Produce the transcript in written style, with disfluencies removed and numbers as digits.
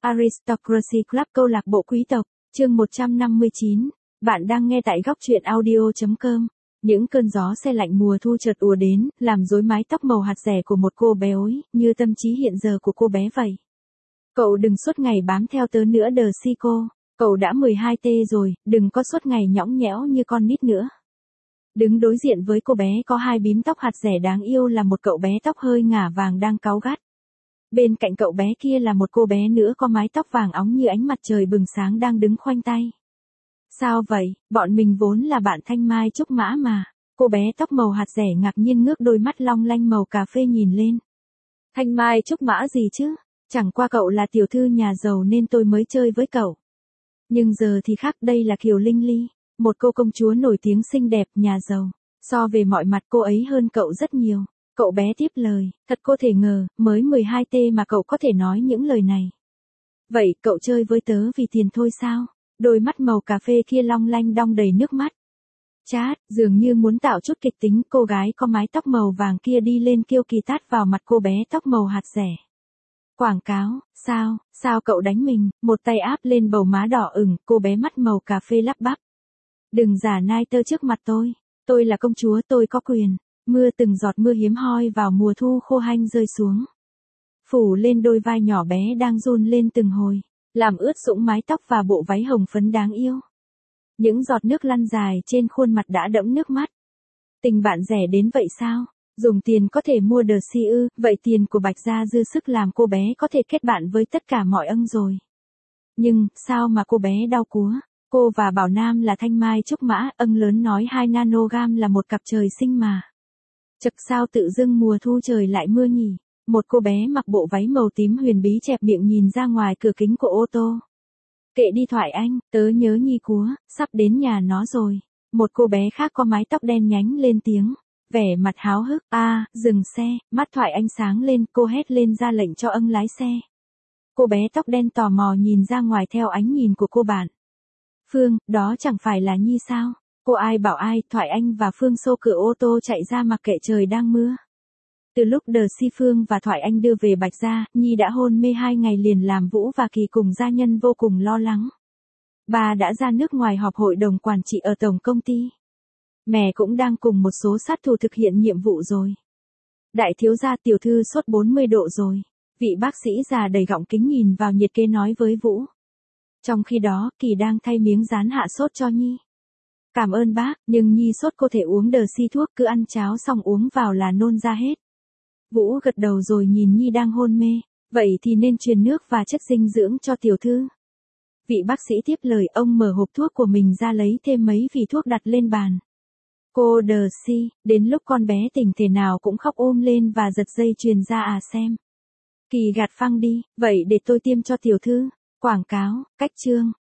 Aristocracy Club câu lạc bộ quý tộc, chương 159. Bạn đang nghe tại góc truyện audio.com. Những cơn gió se lạnh mùa thu chợt ùa đến, làm rối mái tóc màu hạt rẻ của một cô bé ối, như tâm trí hiện giờ của cô bé vậy. Cậu đừng suốt ngày bám theo tớ nữa đờ si cô. Cậu đã 12T rồi, đừng có suốt ngày nhõng nhẽo như con nít nữa. Đứng đối diện với cô bé có hai bím tóc hạt rẻ đáng yêu là một cậu bé tóc hơi ngả vàng đang cáu gắt. Bên cạnh cậu bé kia là một cô bé nữa có mái tóc vàng óng như ánh mặt trời bừng sáng đang đứng khoanh tay. Sao vậy, bọn mình vốn là bạn Thanh Mai Trúc Mã mà. Cô bé tóc màu hạt rẻ ngạc nhiên ngước đôi mắt long lanh màu cà phê nhìn lên. Thanh Mai Trúc Mã gì chứ? Chẳng qua cậu là tiểu thư nhà giàu nên tôi mới chơi với cậu. Nhưng giờ thì khác, đây là Kiều Linh Ly, một cô công chúa nổi tiếng xinh đẹp nhà giàu. So về mọi mặt cô ấy hơn cậu rất nhiều. Cậu bé tiếp lời, thật cô thể ngờ, mới 12T mà cậu có thể nói những lời này. Vậy cậu chơi với tớ vì tiền thôi sao? Đôi mắt màu cà phê kia long lanh đong đầy nước mắt. Chát, dường như muốn tạo chút kịch tính, cô gái có mái tóc màu vàng kia đi lên kêu kỳ tát vào mặt cô bé tóc màu hạt rẻ. Quảng cáo, sao cậu đánh mình, một tay áp lên bầu má đỏ ửng, cô bé mắt màu cà phê lắp bắp. Đừng giả nai tơ trước mặt tôi là công chúa, tôi có quyền. Mưa từng giọt mưa hiếm hoi vào mùa thu khô hanh rơi xuống. Phủ lên đôi vai nhỏ bé đang run lên từng hồi, làm ướt sũng mái tóc và bộ váy hồng phấn đáng yêu. Những giọt nước lăn dài trên khuôn mặt đã đẫm nước mắt. Tình bạn rẻ đến vậy sao? Dùng tiền có thể mua đờ si ư, vậy tiền của Bạch Gia dư sức làm cô bé có thể kết bạn với tất cả mọi ân rồi. Nhưng, sao mà cô bé đau cúa? Cô và Bảo Nam là Thanh Mai Trúc Mã, ân lớn nói 2 nanogam là một cặp trời sinh mà. Chật sao tự dưng mùa thu trời lại mưa nhỉ? Một cô bé mặc bộ váy màu tím huyền bí chẹp miệng nhìn ra ngoài cửa kính của ô tô. Kệ đi Thoại Anh, tớ nhớ Nhi cúa, sắp đến nhà nó rồi. Một cô bé khác có mái tóc đen nhánh lên tiếng. Vẻ mặt háo hức, dừng xe, mắt Thoại Anh sáng lên, cô hét lên ra lệnh cho ân lái xe. Cô bé tóc đen tò mò nhìn ra ngoài theo ánh nhìn của cô bạn. Phương, đó chẳng phải là Nhi sao? Cô ai bảo ai, Thoại Anh và Phương xô cửa ô tô chạy ra mặc kệ trời đang mưa. Từ lúc đờ si Phương và Thoại Anh đưa về Bạch Gia, Nhi đã hôn mê 2 ngày liền làm Vũ và Kỳ cùng gia nhân vô cùng lo lắng. Bà đã ra nước ngoài họp hội đồng quản trị ở tổng công ty. Mẹ cũng đang cùng một số sát thủ thực hiện nhiệm vụ rồi. Đại thiếu gia tiểu thư sốt 40 độ rồi. Vị bác sĩ già đầy gọng kính nhìn vào nhiệt kế nói với Vũ. Trong khi đó, Kỳ đang thay miếng dán hạ sốt cho Nhi. Cảm ơn bác, nhưng Nhi sốt cô thể uống đờ si thuốc, cứ ăn cháo xong uống vào là nôn ra hết. Vũ gật đầu rồi nhìn Nhi đang hôn mê. Vậy thì nên truyền nước và chất dinh dưỡng cho tiểu thư. Vị bác sĩ tiếp lời, ông mở hộp thuốc của mình ra lấy thêm mấy vỉ thuốc đặt lên bàn. Cô đờ si, đến lúc con bé tỉnh thể nào cũng khóc ôm lên và giật dây chuyền ra xem. Kỳ gạt phăng đi, vậy để tôi tiêm cho tiểu thư. Quảng cáo, cách chương,